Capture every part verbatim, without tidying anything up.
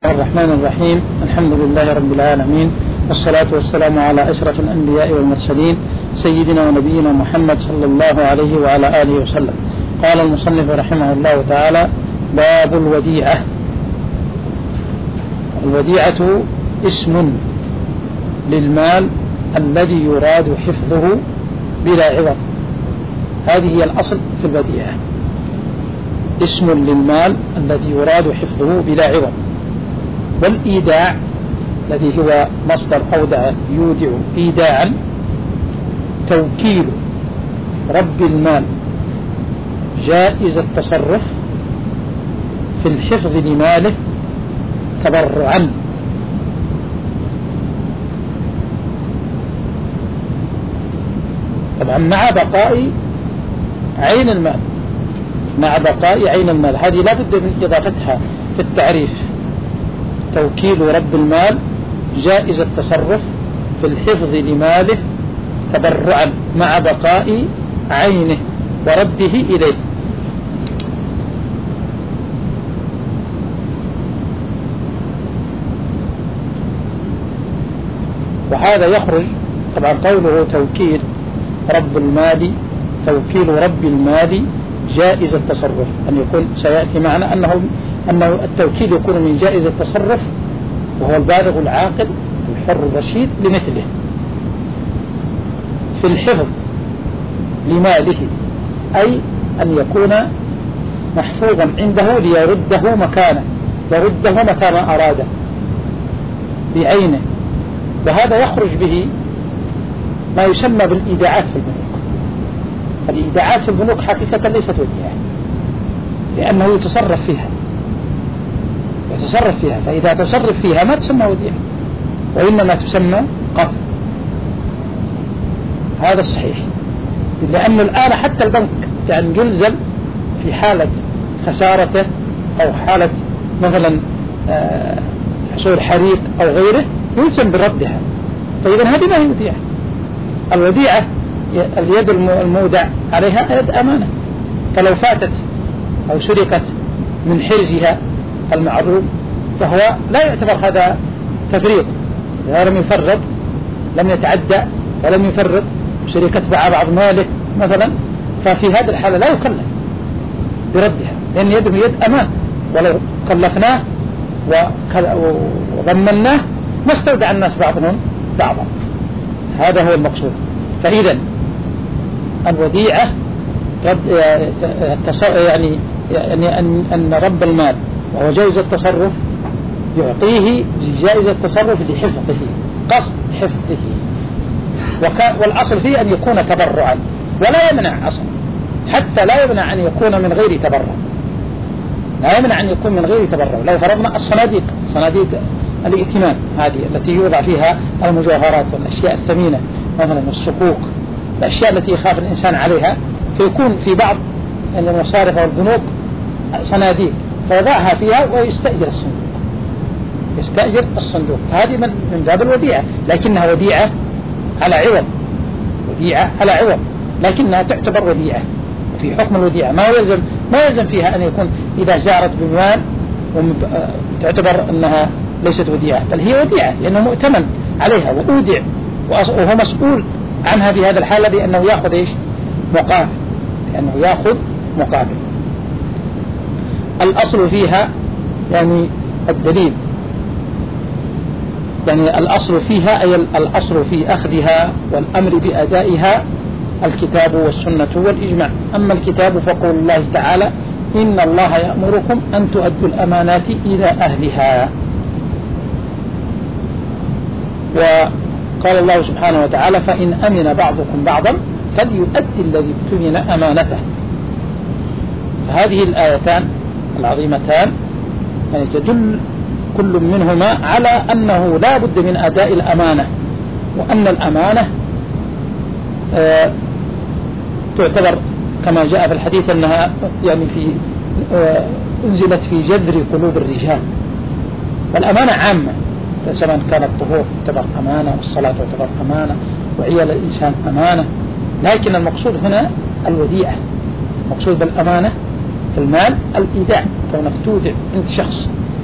الرحمن الرحيم. الحمد لله رب العالمين، والصلاة والسلام على أشرف الأنبياء والمرسلين سيدنا ونبينا محمد صلى الله عليه وعلى آله وسلم. قال المصنف رحمه الله تعالى: باب الوديعة. الوديعة اسم للمال الذي يراد حفظه بلا عوض. هذه هي الأصل في الوديعة، اسم للمال الذي يراد حفظه بلا عوض. والإيداع الذي هو مصدر أودع يودع إيداعا توكيل رب المال جائز التصرف في الحفظ لماله تبرعا. طبعا مع بقاء عين المال، مع بقاء عين المال، هذه لا بد من إضافتها في التعريف. توكيل رب المال جائز التصرف في الحفظ لماله تبرعا مع بقاء عينه ورده إليه. وهذا يخرج طبعا قوله توكيل رب المال، توكيل رب المال جائز التصرف، أن يكون سيأتي معنا أنه أنه التوكيل يكون من جائز التصرف، وهو البالغ العاقل الحر الرشيد لمثله في الحفظ لماله، أي أن يكون محفوظا عنده ليرده مكانه، يرده متى ما أراده بعينه. وهذا يخرج به ما يسمى بالإيداعات في البنوك. الإيداعات في البنوك حقيقة ليست وديعة، لأنه يتصرف فيها يتصرف فيها فإذا تصرف فيها ما تسمى وديعة، وإنما تسمى قرض. هذا الصحيح، لأن الآن حتى البنك يعني يلزم في حالة خسارته أو حالة مثلا حصول حريق أو غيره يلزم بردها. فإذا هذه ما هي وديعة. الوديعة اليد المودع عليها يد أمانة، فلو فاتت أو سرقت من حرزها المعروف فهو لا يعتبر هذا تفريط، إذا لم يفرط لم يتعدى ولم يفرط شركة باع بعض ماله مثلا، ففي هذه الحالة لا يكلف بردها، لأن يده يد أمان، ولو كلفناه وضمناه ما استودع الناس بعضهم بعضا. هذا هو المقصود. فإذا الوديعة يعني يعني أن أن رب المال وهو جائز التصرف يعطيه جائز التصرف لحفظه، قصد حفظه. والأصل فيه أن يكون تبرعا، ولا يمنع أصلا، حتى لا يمنع أن يكون من غير تبرع، لا يمنع أن يكون من غير تبرع. لو فرضنا الصناديق، صناديق الائتمان هذه التي يوضع فيها المجوهرات والأشياء الثمينة مثلا الصكوك، الأشياء التي يخاف الإنسان عليها، فيكون في بعض المصارف والبنوك صناديق فيضعها فيها ويستأجر الصندوق، يستأجر الصندوق. هذه من باب الوديعة، لكنها وديعة على عوض، وديعة على عوض، لكنها تعتبر وديعة في حكم الوديعة. ما يلزم ما يلزم فيها أن يكون إذا جارت بمال تعتبر أنها ليست وديعة، بل هي وديعة لأنه مؤتمن عليها وأودع، وهو مسؤول عنها في هذا الحالة بأنه يأخذ إيش؟ مقابل، لأنه يأخذ مقابل. الأصل فيها يعني الدليل، يعني الأصل فيها أي الأصل في أخذها والأمر بأدائها الكتاب والسنة والإجماع. أما الكتاب فقول الله تعالى: إن الله يأمركم أن تؤدوا الأمانات إلى أهلها. وقال الله سبحانه وتعالى: فإن أمن بعضكم بعضا فليؤدي الذي اؤتمن أمانته. فهذه الآيتان العظيمتان يعني تدل كل منهما على أنه لا بد من أداء الأمانة، وأن الأمانة آه تعتبر كما جاء في الحديث أنها يعني في آه انزلت في جذر قلوب الرجال. والأمانة عامة، سواء كان الطهور تعتبر أمانة، والصلاة تعتبر أمانة، وعيال الإنسان أمانة، لكن المقصود هنا الوديعة. المقصود بالأمانة في المال الإيداع، كونك تودع عند شخص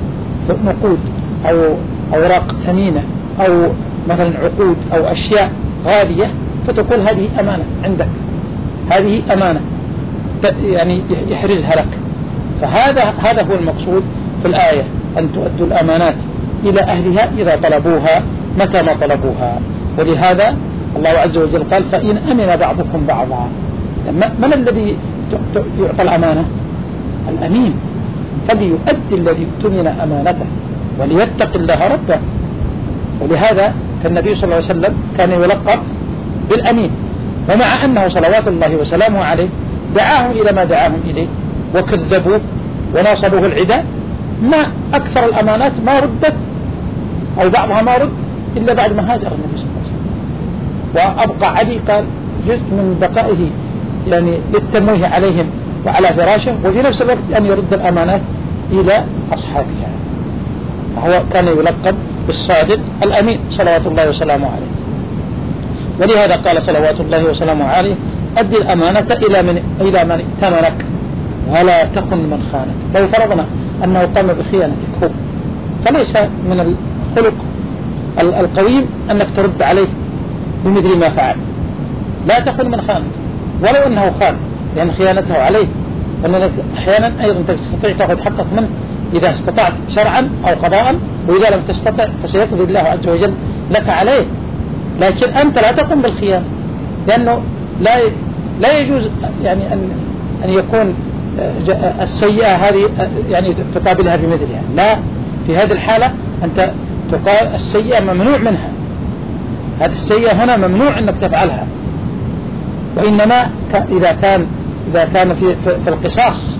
نقود أو أوراق ثمينة أو مثلا عقود أو أشياء غالية، فتقول هذه أمانة عندك، هذه أمانة يعني يحرزها لك. فهذا هذا هو المقصود في الآية، أن تؤدوا الأمانات إلى أهلها إذا طلبوها متى ما طلبوها. ولهذا الله عز وجل قال فإن أمن بعضكم بعضا. من الذي يعطى الأمانة؟ الأمين، فليؤدي الذي اؤتمن أمانته وليتق الله ربه. ولهذا النبي صلى الله عليه وسلم كان يلقب بالأمين، ومع أنه صلوات الله وسلامه عليه دعاهم إلى ما دعاهم إليه وكذبوه وناصبوه العداء، ما أكثر الأمانات ما ردت أو بعضها ما رد إلا بعد ما هاجر النبي صلى الله عليه وسلم. وأبقى علي قال جزء من بقائه يعني للتمويه عليهم وعلى فراشه، وفي نفس الوقت أن يرد الأمانات إلى أصحابها. فهو كان يلقب بالصادق الأمين صلوات الله وسلامه عليه. ولهذا قال صلوات الله وسلامه عليه أدي الأمانة إلى من إلى من ائتمنك ولا تخن من خانك. لو فرضنا أنه قام بخيانتك هو، فليس من الخلق القويم أنك ترد عليه بمثل ما فعل. لا تخن من خانك ولو أنه خان، لأن خيانته عليه. وأنك أحيانا أيضا تستطيع تأخذ حقك منه إذا استطعت شرعا أو قضاء، وإذا لم تستطع فسيقضي الله عز وجل لك عليه. لكن أنت لا تقوم بالخيانة، لأنه لا لا يجوز يعني أن أن يكون السيئة هذه يعني تقابلها بمثلها. لا، في هذه الحالة أنت تقال السيئة ممنوع منها، هذه السيئة هنا ممنوع أنك تفعلها. وإنما إذا كان إذا كان في في القصاص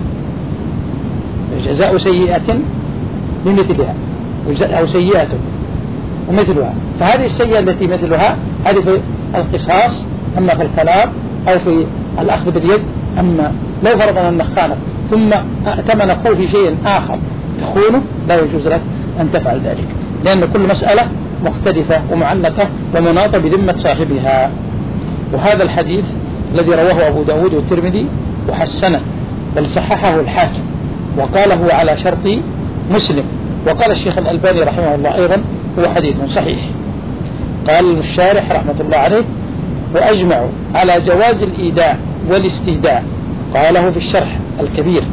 جزاء سيئة بمثلها أو سيئة ومثلها، فهذه السيئة التي مثلها هذه في القصاص. أما في الكلام أو في الأخذ باليد، أما لو فرضنا أنك خانك ثم ائتمن أخوه في شيء آخر تخونه، لا يجوز لك أن تفعل ذلك، لأن كل مسألة مختلفة ومعلقة ومناطة بذمة صاحبها. وهذا الحديث الذي رواه أبو داود والترمذي وحسنه بل صححه الحاكم وقال هو على شرط مسلم، وقال الشيخ الألباني رحمه الله أيضا هو حديث صحيح. قال الشارح رحمة الله عليه وأجمعوا على جواز الإيداع والاستيداع، قاله في الشرح الكبير.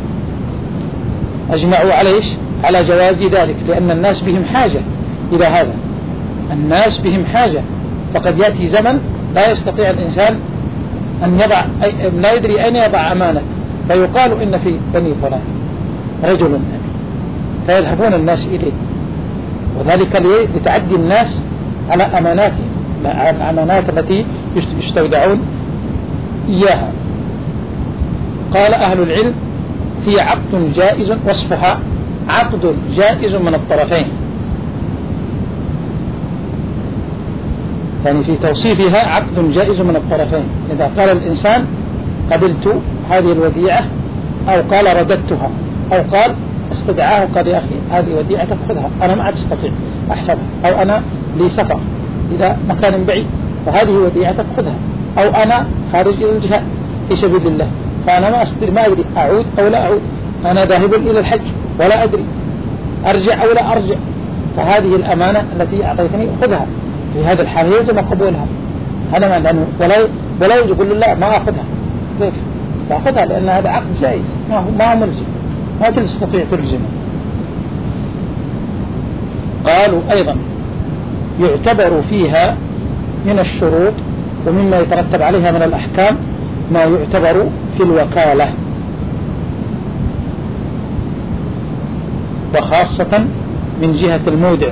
أجمعوا عليه على جواز ذلك، لأن الناس بهم حاجة إلى هذا، الناس بهم حاجة. فقد يأتي زمن لا يستطيع الإنسان أن يضع، لا يدري أين يضع أمانة، فيقال إن في بني فلان رجل أمين، فيذهبون الناس إليه، وذلك لتعدي الناس على أماناتهم، على الأمانات التي يستودعون إياها. قال أهل العلم هي عقد جائز، وصفها عقد جائز من الطرفين، يعني في توصيفها عقد جائز من الطرفين. إذا قال الإنسان قبلت هذه الوديعة، أو قال رددتها، أو قال استدعاه قال يا أخي هذه وديعتك خذها، أنا ما عاد أستطيع أحفظها، أو أنا لي سفر إلى مكان بعيد فهذه وديعتك خذها، أو أنا خارج إلى الجهاد في سبيل الله فأنا ما أستطيع، ما أدري أعود أو لا أعود، أنا ذاهب إلى الحج ولا أدري أرجع أو لا أرجع، فهذه الأمانة التي أعطيتني خذها. في هذا الحال يلزم قبولها، هذا ما لأنه ولا ولا يقول لا ما أخذها، فأخذها لأن هذا عقد جائز، ما هو ما هو ملزم، ما تستطيع تلزمه. قالوا أيضا يعتبر فيها من الشروط ومما يترتب عليها من الأحكام ما يعتبر في الوكالة، وخاصة من جهة المودع.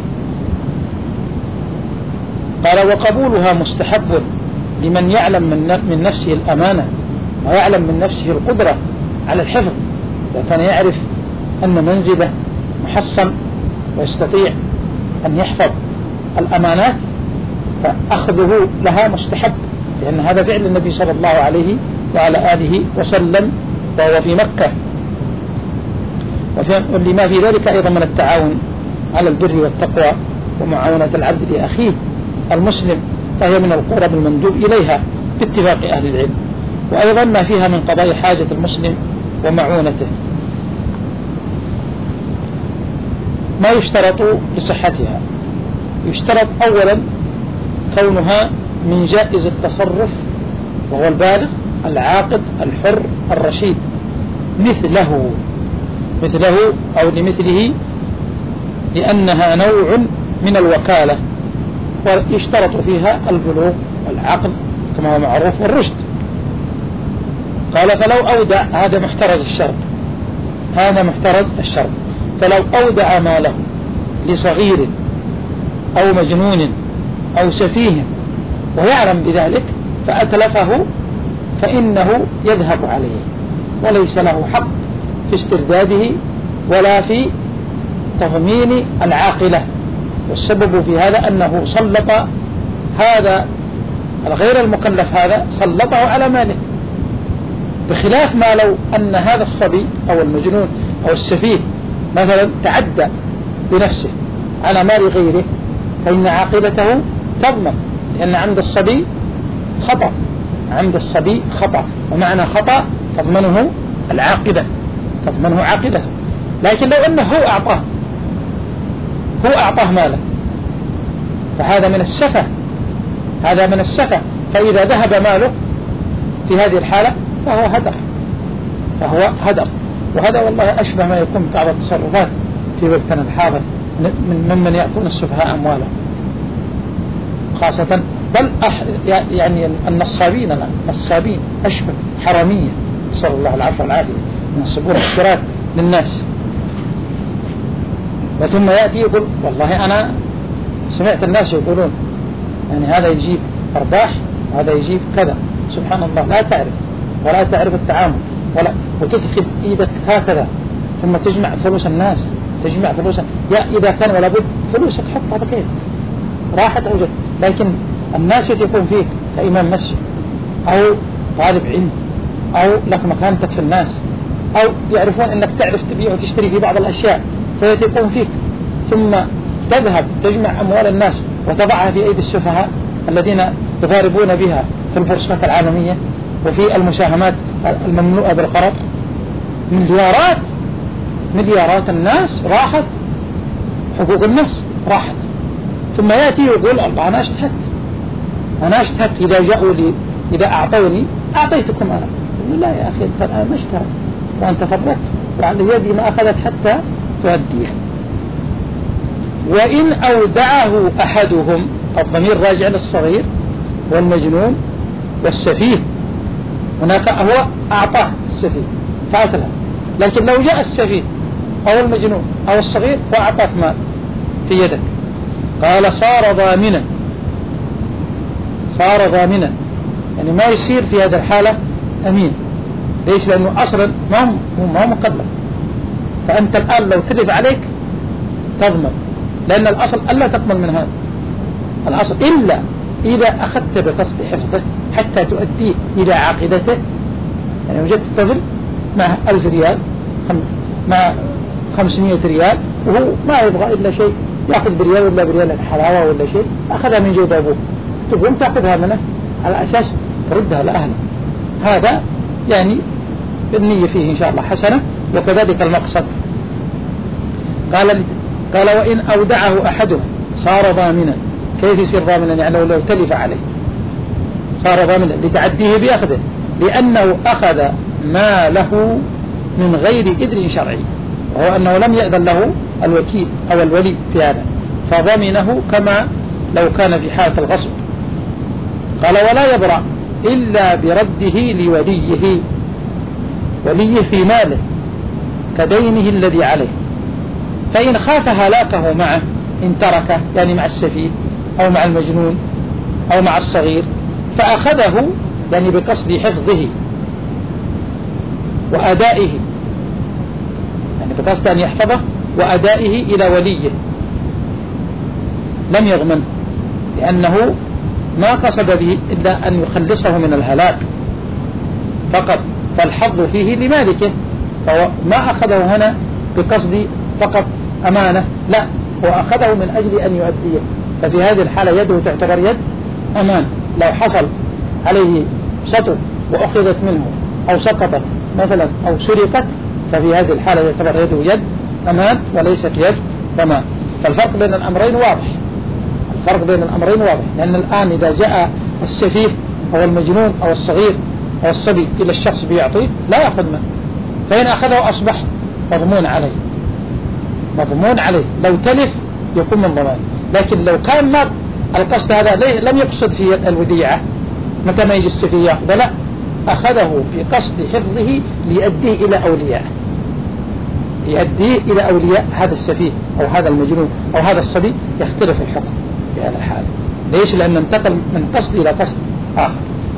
قال وقبولها مستحب لمن يعلم من نفسه الأمانة ويعلم من نفسه القدرة على الحفظ، وكان يعرف أن منزله محصن ويستطيع أن يحفظ الأمانات، فأخذه لها مستحب، لأن هذا فعل النبي صلى الله عليه وعلى آله وسلم وهو في مكة. ولما في ذلك أيضا من التعاون على البر والتقوى ومعاونة العبد لأخيه المسلم، فهي من القرب المندوب إليها باتفاق أهل العلم، وأيضا ما فيها من قضاء حاجة المسلم ومعونته. ما يشترط لصحتها. يشترط أولا كونها من جائز التصرف، وهو البالغ العاقل الحر الرشيد، مثله مثله أو لمثله، لأنها نوع من الوكالة، ويشترط فيها البلوغ والعقل كما هو معروف والرشد. قال فلو أودع، هذا محترز الشرط، هذا محترز الشرط، فلو أودع ماله لصغير أو مجنون أو سفيه ويعلم بذلك فأتلفه فإنه يذهب عليه، وليس له حق في استرداده ولا في تضمين العاقلة. والسبب في هذا أنه سلط هذا الغير المكلف، هذا سلطه على ماله، بخلاف ما لو أن هذا الصبي أو المجنون أو السفيه مثلا تعدى بنفسه على مال غيره، فإن عاقبته تضمن، لأن عند الصبي خطأ، عند الصبي خطأ، ومعنى خطأ تضمنه العاقبة، تضمنه عاقبته. لكن لو أنه هو أعطاه هو أعطاه ماله فهذا من السفة، هذا من السفة، فإذا ذهب ماله في هذه الحالة فهو هدر، فهو هدر. وهذا والله أشبه ما يكون بعض التصرفات في وقتنا الحاضر ممن يأكلون السفهاء أموالهم خاصة، بل أح يعني النصابين الآن، النصابين أشبه حرامية، نسأل الله العفو والعافية، ينصبون الشراك للناس. وثم يأتي يقول والله أنا سمعت الناس يقولون يعني هذا يجيب أرباح وهذا يجيب كذا، سبحان الله، لا تعرف ولا تعرف التعامل ولا، وتدخل إيدك هكذا ثم تجمع فلوس الناس، تجمع فلوس، يا إذا كان ولا بد فلوسك حطها بكيف راحت أوجد. لكن الناس يثقون فيك كإمام مسجد أو طالب علم أو لك مكانتك في الناس، أو يعرفون أنك تعرف تبيع وتشتري في بعض الأشياء فيثقون فيك، ثم تذهب تجمع أموال الناس وتضعها في أيدي السفهاء الذين يضاربون بها في البورصات العالمية وفي المساهمات المملوءة بالقرض. مليارات مليارات الناس راحت، حقوق الناس راحت، ثم يأتي يقول الله أنا اشتهت أنا اشتهت إذا جاءوا لي إذا أعطوني أعطيتكم أنا. لا يا أخي أنت الآن ما اشتهت وأنت فرطت، وعلى يدي ما أخذت حتى تؤديه. وإن أودعه أحدهم، الضمير راجع للصغير والمجنون والسفيه، هناك هو أعطاه السفيه فأتلف، لكن لو جاء السفيه أو المجنون أو الصغير وأعطاك مال في يدك، قال صار ضامنا، صار ضامنا يعني ما يصير في هذه الحالة أمين، ليش؟ لأنه أصلا ما هو ما هو مقدم، فأنت الآن لو تلف عليك تضمن، لأن الأصل ألا تقبل من هذا الأصل إلا إذا أخذت بقصد حفظه حتى تؤديه إلى عقيدته. يعني وجدت الطفل مع ألف ريال مع خمسمائة ريال وهو ما يبغى إلا شيء، يأخذ بريال ولا بريال الحلاوة ولا شيء، أخذها من جيب أبوه، تقوم تأخذها منه على أساس تردها لأهله، هذا يعني النية فيه إن شاء الله حسنة، وكذلك المقصد. قال قال وإن أودعه أحدهم صار ضامنا. كيف يصير ضامنا؟ يعني لو تلف عليه صار ضامنا لتعديه بأخذه، لأنه أخذ ماله من غير إذن شرعي، وهو أنه لم يأذن له الوكيل أو الولي في هذا، فضمنه كما لو كان في حالة الغصب. قال ولا يبرأ إلا برده لوليه، وليه في ماله كدينه الذي عليه، فإن خاف هلاكه معه إن تركه، يعني مع السفيه أو مع المجنون أو مع الصغير، فأخذه يعني بقصد حفظه وأدائه، يعني بقصد أن يحفظه وأدائه إلى وليه، لم يضمن، لأنه ما قصد به إلا أن يخلصه من الهلاك فقط، فالحظ فيه لمالكه، فهو ما أخذه هنا بقصد فقط أمانة، لا، هو أخذه من أجل أن يؤديه، ففي هذه الحالة يده تعتبر يد أمان. لو حصل عليه سطو وأخذت منه أو سقطت مثلا أو سرقت، ففي هذه الحالة يعتبر يده يد أمان وليست يد ضمان. فالفرق بين الأمرين واضح، الفرق بين الأمرين واضح، لأن الآن إذا جاء السفيه أو المجنون أو الصغير أو الصبي إلى الشخص بيعطيه لا يأخذ منه، فإن أخذه أصبح مضمون عليه، مضمون عليه. لو تلف يكون من ضمان، لكن لو كان ما القصد هذا لم يقصد في الوديعة متى ما يجي السفيه يأخذ، لا، أخذه في قصد حفظه ليؤديه إلى أولياء، يؤديه إلى أولياء هذا السفيه أو هذا المجنون أو هذا الصبي، يختلف الحكم في هذا الحال. ليش؟ لأن انتقل من قصد إلى قصد آخر.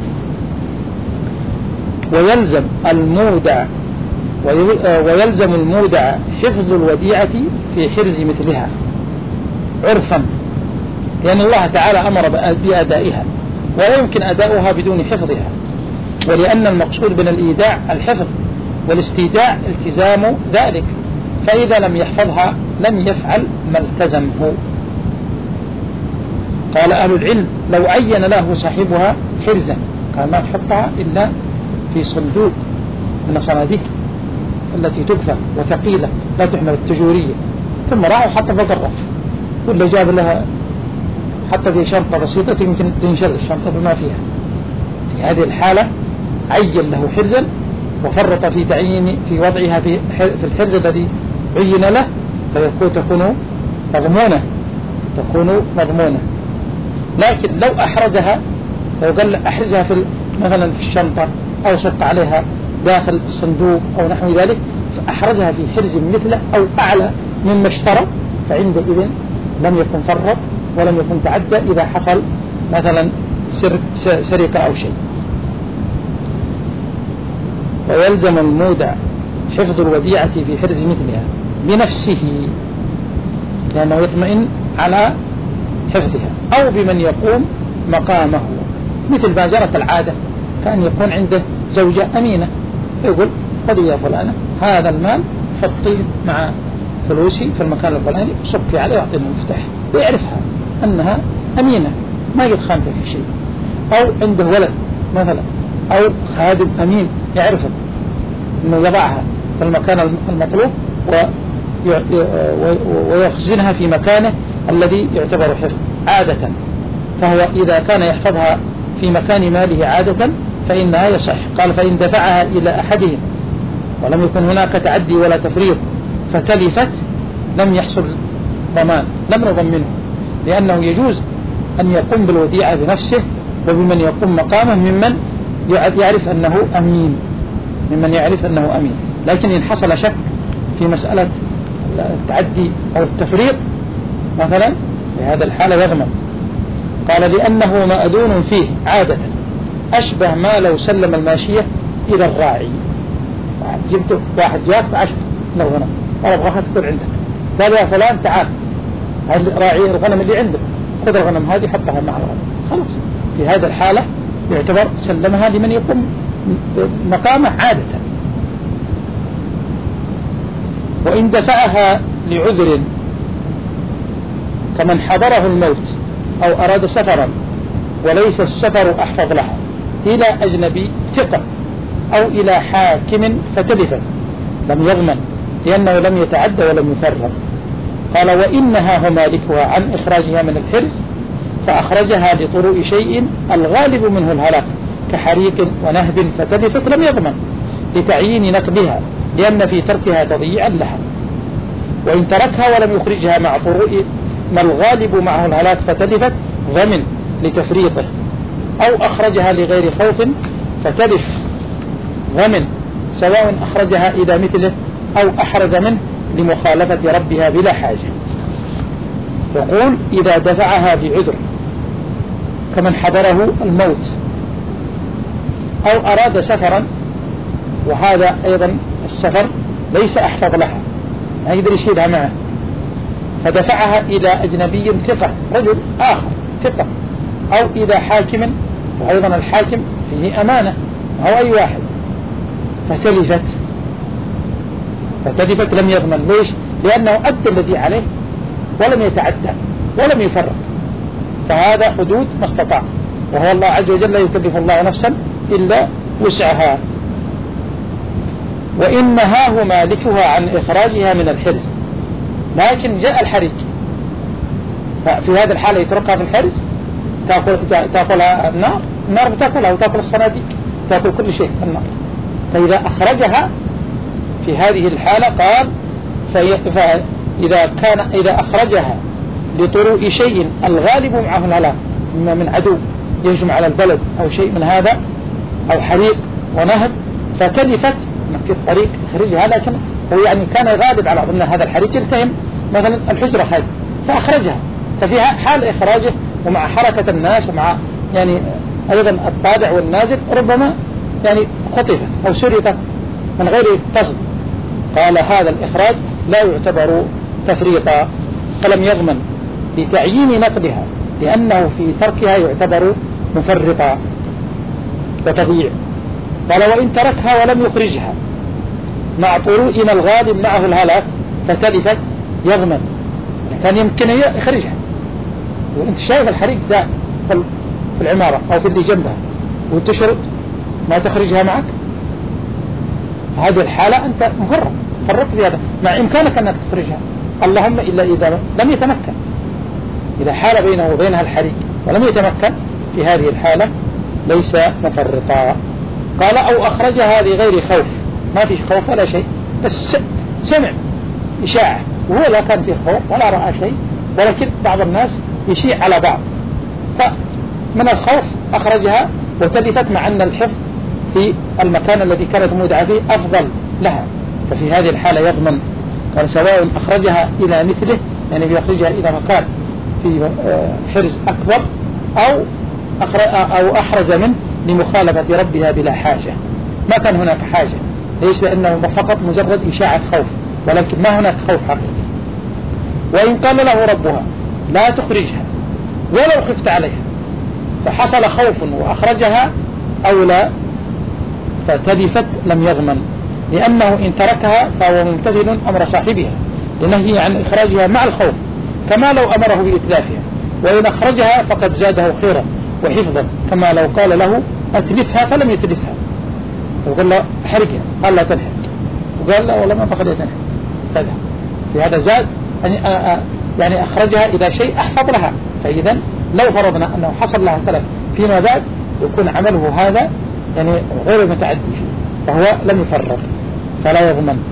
ويلزم المودع ويلزم المودع حفظ الوديعة في حرز مثلها عرفا، لأن الله تعالى أمر بأدائها ولا يمكن أداؤها بدون حفظها، ولأن المقصود من الإيداع الحفظ والاستيداع التزام ذلك، فإذا لم يحفظها لم يفعل ما التزمه. قال أهل العلم لو عين له صاحبها حرزا قال ما تحطها إلا في صندوق من الصناديق التي تدفع وثقيلة لا تحمل التجورية، ثم راح وحط فوق الرف، ولا جاب لها حتى في شنطة بسيطة يمكن تنشل الشنطة بما فيها. في هذه الحالة عين له حرزا وفرط في تعيين في وضعها في في الحرز الذي عين له، فيكون تكون مضمونة، تكون مضمونة. لكن لو أحرزها، لو قال أحرزها في مثلا في الشنطة أو شق عليها داخل الصندوق أو نحو ذلك، فأحرزها في حرز مثله أو أعلى مما اشترى، فعندئذ لم يكن فرط ولم يكن تعدى إذا حصل مثلا سرقة أو شيء. ويلزم المودع حفظ الوديعة في حرز مثلها بنفسه لأنه يطمئن على حفظها، أو بمن يقوم مقامه، مثل ما جرت العادة، كان يكون عنده زوجة أمينة يقول خذ يا فلانة هذا المال حطيه مع فلوسي في المكان الفلاني، صكي عليه وأعطيني المفتاح، ويعرفها أنها أمينة ما يتخانته في شيء. أو عنده ولد مثلا أو خادم أمين يعرف أنه يضعها في المكان المطلوب ويخزنها في مكانه الذي يعتبر حفظ عادة، فهو إذا كان يحفظها في مكان ماله عادة فإنها يصح. قال فإن دفعها إلى أحدهم ولم يكن هناك تعدي ولا تفريط فتلفت لم يحصل ضمان، لم نضمنه، لأنه يجوز أن يقوم بالوديعة بنفسه وبمن يقوم مقامه ممن يعرف أنه أمين، ممن يعرف أنه أمين. لكن إن حصل شك في مسألة التعدي أو التفريط مثلا في هذا الحالة يضمن. قال لأنه مأذون فيه عادة، أشبه ما لو سلم الماشية إلى الراعي. جبت واحد جاك عشر لو غنم قال أبغاها تكون عندك، قال يا فلان تعال راعي الغنم اللي عندك خذ الغنم هذه حطها مع الغنم، خلاص في هذا الحالة يعتبر سلمها لمن يقوم مقامه عادة. وإن دفعها لعذر كمن حضره الموت أو أراد سفرا وليس السفر أحفظ لها إلى أجنبي ثقة أو إلى حاكم فتلفت لم يضمن لأنه لم يتعدى ولم يفرط. قال وإنها مالكها عن إخراجها من الحرز فأخرجها لطروء شيء الغالب منه الهلاك كحريق ونهب فتلفت لم يضمن لتعيين نقدها لأن في تركها تضييعا لها. وإن تركها ولم يخرجها مع طروء ما الغالب معه الهلاك فتلفت ضمن لتفريطه، أو أخرجها لغير خوف فتلف ضمن سواء أخرجها إلى مثله أو أحرز منه لمخالفة ربها بلا حاجة. يقول إذا دفعها بعذر كمن حضره الموت أو أراد سفرا، وهذا أيضا السفر ليس أحفظ لها ما يقدر يشيلها معه، فدفعها إلى أجنبي ثقة رجل آخر ثقة أو إلى حاكم، وأيضا الحاكم فيه أمانة أو أي واحد، فتلفت فتلفت لم يضمن. ليش؟ لأنه أدى الذي عليه ولم يتعدى ولم يفرق، فهذا حدود ما استطاع، وهو الله عز وجل لا يكلف الله نفسا إلا وسعها. وإن نهاه مالكها عن إخراجها من الحرز لكن جاء الحريق، ففي هذه الحالة يتركها في الحرز، تأكل تأكلها النار، النار بتأكلها وتأكل الصناديق، تأكل كل شيء النار. فإذا أخرجها في هذه الحالة قال فإذا كان إذا أخرجها لطروء شيء الغالب معه الهلاك، إما من عدو يهجم على البلد أو شيء من هذا أو حريق ونهب، فتلفت في الطريق يخرجها، لكن هو يعني كان غالب على أن هذا الحريق يلتهم مثلا الحجرة هذه فأخرجها، ففيها حال إخراجه ومع حركة الناس ومع يعني أيضا الطابع والنازل ربما يعني خطفت أو سرقت من غير قصد. قال هذا الإخراج لا يعتبر تفريطا، فلم يضمن لتعيين نقلها لأنه في تركها يعتبر مفرطا وتضييع. قال وإن تركها ولم يخرجها مع طروء ما الغالب معه الهلاك فتلفت يضمن، كان يمكن يخرجها وانت شايف الحريق ده في العمارة أو في اللي جنبها وتشرد ما تخرجها معك، هذه الحالة أنت مفرط فرطت في هذا مع إمكانك أنك تخرجها، اللهم إلا إذا لم يتمكن، إذا حال بينه وبينها الحريق ولم يتمكن في هذه الحالة ليس مفرطا. قال أو أخرجها لغير خوف، ما فيش خوف ولا شيء، بس سمع إشاعة وهو لا كان فيه خوف ولا رأى شيء، ولكن بعض الناس يشيع على بعض، فمن الخوف أخرجها وتلفت مع أن الحفظ في المكان الذي كانت مودعة فيه أفضل لها، ففي هذه الحالة يضمن. قال سواء أخرجها إلى مثله يعني بيخرجها إلى مكان في حرز أكبر أو أو أحرز منه لمخالفة ربها بلا حاجة، ما كان هناك حاجة، ليس لأنه فقط مجرد إشاعة خوف، ولكن ما هناك خوف حقيقي. وإن قال له ربها لا تخرجها ولو خفت عليها فحصل خوف وأخرجها أو لا فتلفت لم يضمن، لأنه إن تركها فهو ممتثل أمر صاحبها لنهي عن إخراجها مع الخوف، كما لو أمره بإتلافها، وإن أخرجها فقد زاده خيرا وحفظا، كما لو قال له أتلفها فلم يتلفها، وقال له حركها قال لا تنحرك، وقال له والله ما بخليها تنحرك كذا، في هذا زاد يعني أخرجها إلى شيء أحفظ لها. فإذا لو فرضنا أنه حصل لها تلف فيما بعد يكون عمله هذا يعني غير متعدي فيه، فهو لم يفرط فلا يضمن.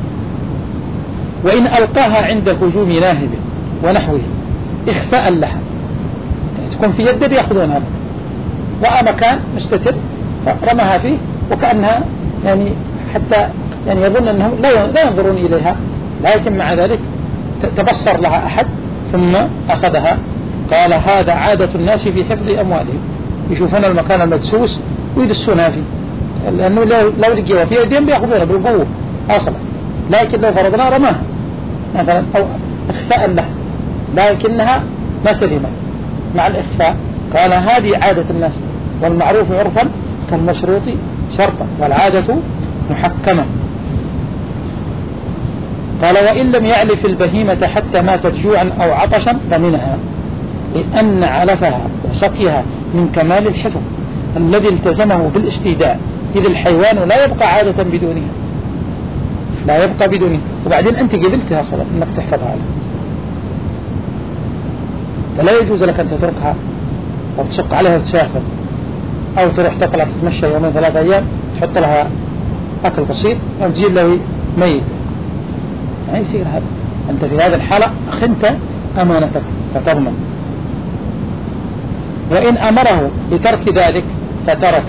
وإن ألقاها عند هجوم ناهب ونحوه إخفاء لها، يعني تكون في يده بيأخذونها، رأى مكان مستتر فرمها فيه وكأنها يعني حتى يعني يظن أنهم لا ينظرون إليها، لكن مع ذلك تبصر لها أحد ثم أخذها. قال هذا عادة الناس في حفظ أموالهم، يشوفون المكان المدسوس ويدسونها فيه، لأنه لو, لو لقيوها في أيديهم بيأخذونها بالقوة أصلا، لكن لو فرضنا رماها مثلا أو إخفاء لها لكنها ما سلمت مع الإخفاء. قال هذه عادة الناس، والمعروف عرفا كالمشروط شرطا والعادة محكمة. قال وإن لم يعلف البهيمة حتى ماتت جوعا أو عطشا فمنها، لأن علفها وسقيها من كمال الحفظ الذي التزمه بالاستيداء، إذ الحيوان لا يبقى عادة بدونها، لا يبقى بدونها، وبعدين أنت قبلتها صلاة أنك تحفظها له، فلا يجوز لك أن تتركها أو تشق عليها وتسافر أو تروح تطلع تتمشى يومين ثلاثة أيام تحط لها أكل بسيط أو تجيب له ميت، ما يصير هذا. أنت في هذه الحالة أخنت أمانتك فتضمن. وإن أمره بترك ذلك فترك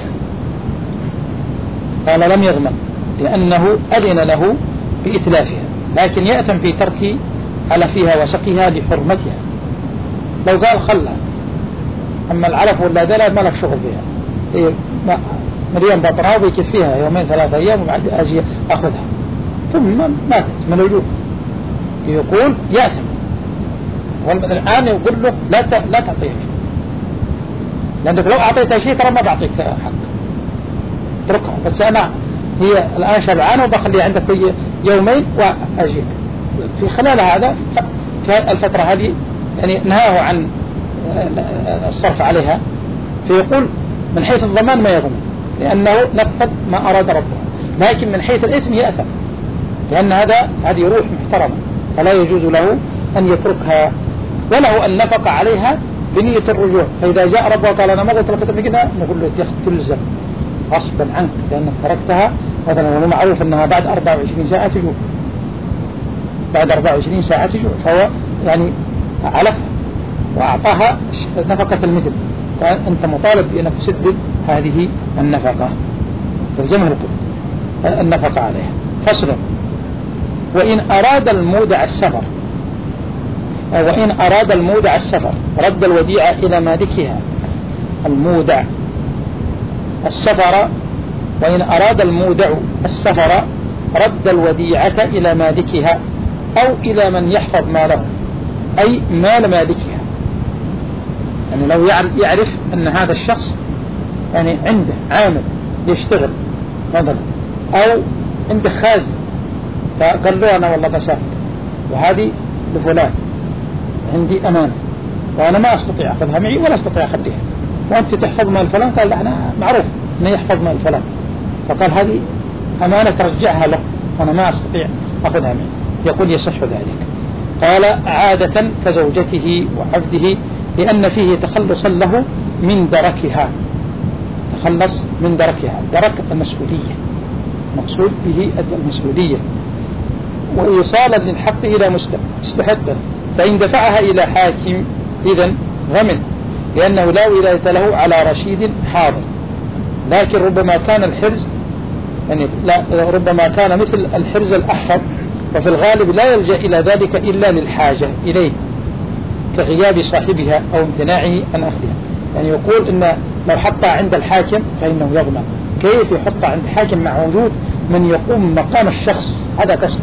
قال لم يضمن، لأنه أذن له بإتلافها، لكن يأتم في ترك علفها وسقيها لحرمتها. لو قال خلها، أما العلف ولا ذلك ما لك شغل فيها، هي مريم بطنها وبيكف فيها يومين ثلاثة أيام وبعد أجي أخذها ثم ماتت من الوجوب، يقول يأثم، والآن يقول له لا لا تعطيه، لأنك لو أعطيتها شيء ترى ما بعطيك حق، اتركها، بس أنا هي الآن شبعانة وبخليها عندك يومين وأجيك. في خلال هذا في الفترة هذه يعني نهاه عن الصرف عليها، فيقول من حيث الضمان ما يضمن لأنه نفذ ما أراد ربه، لكن من حيث الإثم يأثم، لأن هذا هذه روح محترمة فلا يجوز له أن يتركها، وله أن نفق عليها بنية الرجوع. فإذا جاء ربه قال أنا ما قلت لك كده، نقول له تلزم غصبا عنك لأنك تركتها مثلا، وهو معروف أنها بعد أربعة وعشرين ساعة تجوع، بعد أربعة وعشرين ساعة تجوع، فهو يعني علفها وأعطاها نفقة المثل، فأنت مطالب بأنك تسدد هذه النفقة، تلزمه النفقة عليها. فصل: وإن أراد المودع السفر وإن أراد المودع السفر رد الوديعة إلى مالكها. المودع السفر وإن أراد المودع السفر رد الوديعة إلى مالكها أو إلى من يحفظ ماله، أي مال مالكها. يعني لو يعرف أن هذا الشخص يعني عنده عامل يشتغل مثلا، أو عنده خازن، فقال له أنا والله بسافر وهذه لفلان عندي أمانة وأنا ما أستطيع أخذها معي ولا أستطيع أخذها، وأنت تحفظ مال فلان. قال لا، أنا معروف أنه يحفظ مال فلان، فقال هذه أمانة ترجعها له وأنا ما أستطيع أخذها معي. يقول يصح ذلك. قال: عادة كزوجته وعبده، لأن فيه تخلصا له من دركها. تخلص من دركها، درك المسؤولية، مقصود به المسؤولية، وإيصالا للحق إلى مستحقه. فإن دفعها إلى حاكم إذن غمن، لأنه لا ولاية له على رشيد حاضر. لكن ربما كان الحرز يعني لا ربما كان مثل الحرز الأحفظ، وفي الغالب لا يلجأ إلى ذلك إلا للحاجة إليه، كغياب صاحبها أو امتناعه عن أخذها. يعني يقول إن لو حطها عند الحاكم فإنه يضمن. كيف يحطها عند الحاكم مع وجود من يقوم مقام الشخص؟ هذا قصد.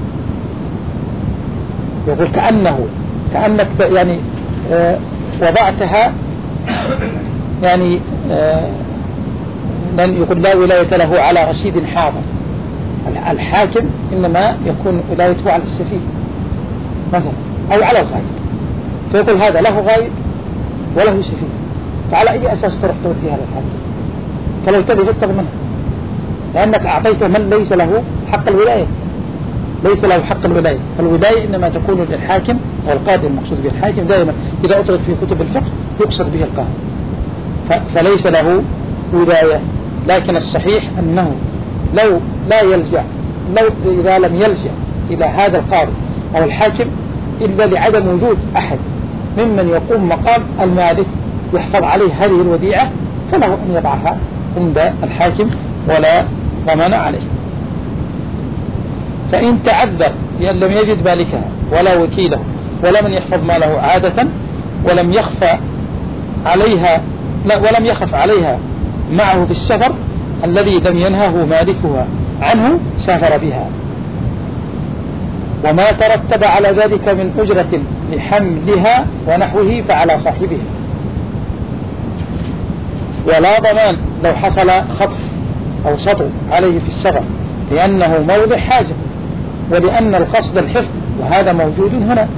يقول كأنه كأنك يعني آه وضعتها يعني آه من يقول لا ولاية له على رشيد حاضر. الحاكم إنما يكون ولايته على السفيه مثلا أو على الغايب، فيقول هذا له غايب وله سفيه، فعلى أي أساس تروح توديها للحاكم؟ فلو تبي تضمنها، لأنك أعطيته من ليس له حق الولاية، ليس له حق الولاية. فالولاية إنما تكون للحاكم والقاضي، المقصود به الحاكم دائما إذا أطلق في كتب الفقه يقصد به القاضي، فليس له ولاية. لكن الصحيح أنه لو لا يلجأ لو إذا لم يلجأ إلى هذا القاضي أو الحاكم إلا لعدم وجود أحد ممن يقوم مقام المالك يحفظ عليه هذه الوديعة، فله أن يضعها عند الحاكم ولا ضمان عليه. فإن تعذر بأن لم يجد مالكها ولا وكيله ولا من يحفظ ماله عادة، ولم يخفى عليها لا ولم يخف عليها معه في السفر الذي لم ينهه مالكها عنه، سافر بها. وما ترتب على ذلك من أجرة لحملها ونحوه فعلى صاحبه. ولا ضمان لو حصل خطف أو سطو عليه في السفر، لأنه موضع حاجة ولأن القصد الحفظ، وهذا موجود هنا.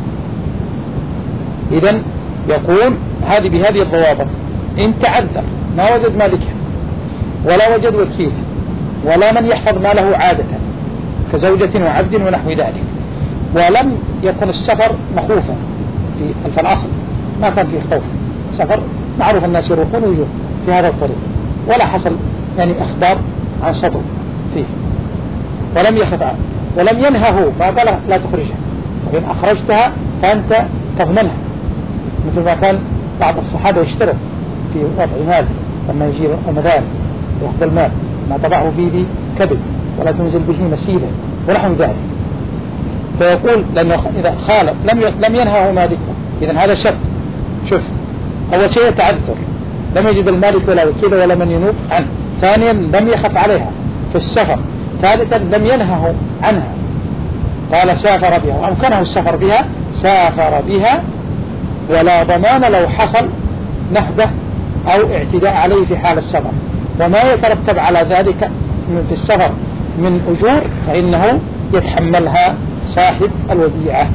إذن يقول هذه بهذه الضوابط: إن تعذر ما وجد مالكها ولا وجد وكيل ولا من يحفظ ماله عادة كزوجة وعبد ونحو ذلك، ولم يكن السفر مخوفا في الأصل، ما كان فيه خوف، سفر معروف الناس يروحون ويجون في هذا الطريق، ولا حصل يعني أخبار عن سطو فيه، ولم يخف عنه ولم ينهه، فقال لا تخرجها، وإن أخرجتها فأنت تضمنها، مثل ما كان بعض الصحابة يشترط في وضع مال لما يجي رمضان يأخذ المال ما تضعه فيه كبد ولا تنزل به مسيلة ونحو ذلك. فيقول لأنه إذا خالف لم لم ينهه مالكه، إذن هذا شرط. شوف، أول شيء تعذر، لم يجد المالك ولا وكيل ولا من ينوب عنه. ثانيا لم يخف عليها في السفر. ثالثا لم ينهه عنها، قال سافر بها وأمكنه السفر بها، سافر بها. ولا ضمان لو حصل نهبه أو اعتداء عليه في حال السفر، وما يترتب على ذلك في السفر من أجور فإنه يتحملها صاحب الوديعة.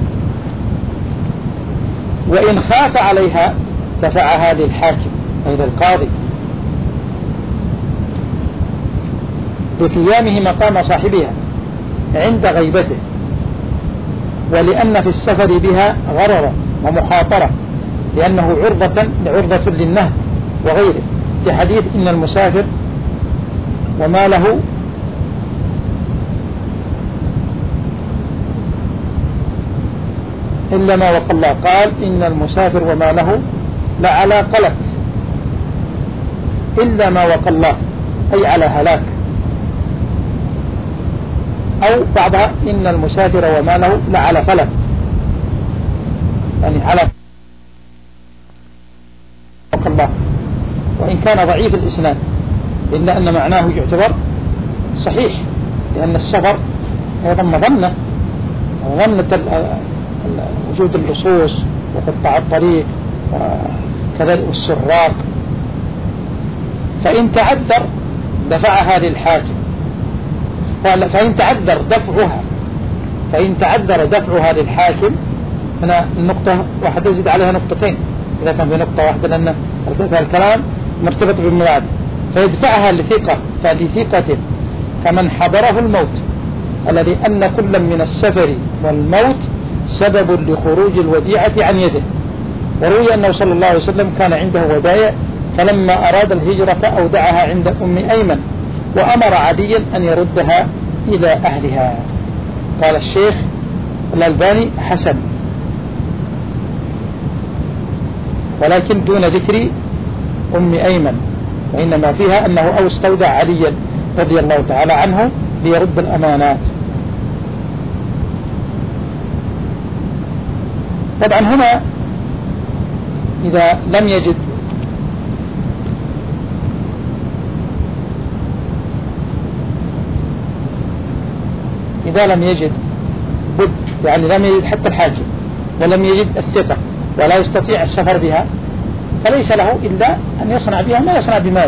وإن خاف عليها دفعها للحاكم أي للقاضي بقيامه مقام صاحبها عند غيبته، ولأن في السفر بها غررا ومخاطرة، لأنه عرضة عرضة للنهب وغيره، في حديث إن المسافر وما له إلا ما وقى الله، قال إن المسافر وما له لعلى قلق إلا ما وقى الله، أي على هلاك. أو بعضها إن المسافر وما له لعلى فلك، يعني على وقى الله، وإن كان ضعيف الإسناد إلا أن معناه يعتبر صحيح، لأن السفر أيضا مظنة مظنة وجود اللصوص وقطاع الطريق وكذلك السراق، فإن تعذر دفعها للحاكم، فإن تعذر دفعها فإن تعذر دفعها للحاكم. هنا النقطة واحدة يزيد عليها نقطتين إذا كان في نقطة واحدة، لأن الكلام مرتبط بالمراد، فيدفعها لثقة فلثقة كمن حضره الموت، الذي أن كل من السفر والموت سبب لخروج الوديعة عن يده. وروي أنه صلى الله عليه وسلم كان عنده ودائع، فلما أراد الهجرة أودعها عند أم أيمن، وأمر عليا أن يردها إلى أهلها. قال الشيخ الألباني حسن، ولكن دون ذكر أم أيمن، وإنما فيها أنه أو استودع عليا رضي الله تعالى عنه ليرد الأمانات. طبعا هنا إذا لم يجد إذا لم يجد بد، يعني لم يجد حتى الحاكم ولم يجد الثقة ولا يستطيع السفر بها، فليس له إلا أن يصنع بها ما يصنع بماله.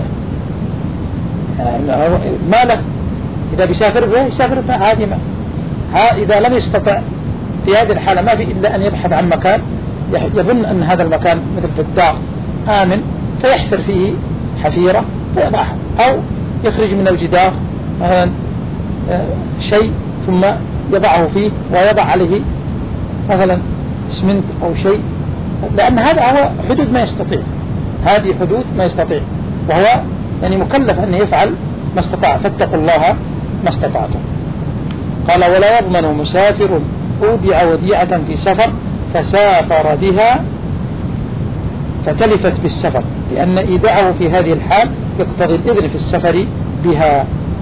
ماله إذا بيسافر بها يسافر بها هذه ما. إذا لم يستطع في هذه الحالة ما في إلا أن يبحث عن مكان يظن أن هذا المكان مثل في الدار آمن، فيحفر فيه حفيرة فيضعها، أو يخرج من الجدار مثلا شيء ثم يضعه فيه ويضع عليه مثلا اسمنت أو شيء، لأن هذا هو حدود ما يستطيع، هذه حدود ما يستطيع، وهو يعني مكلف أن يفعل ما استطاع، فاتقوا الله ما استطعتم. قال ولا يضمن مسافر أودع وديعة في سفر فسافر بها فتلفت بالسفر، لأن إيداعه في هذه الحال يقتضي الإذن في السفر بها.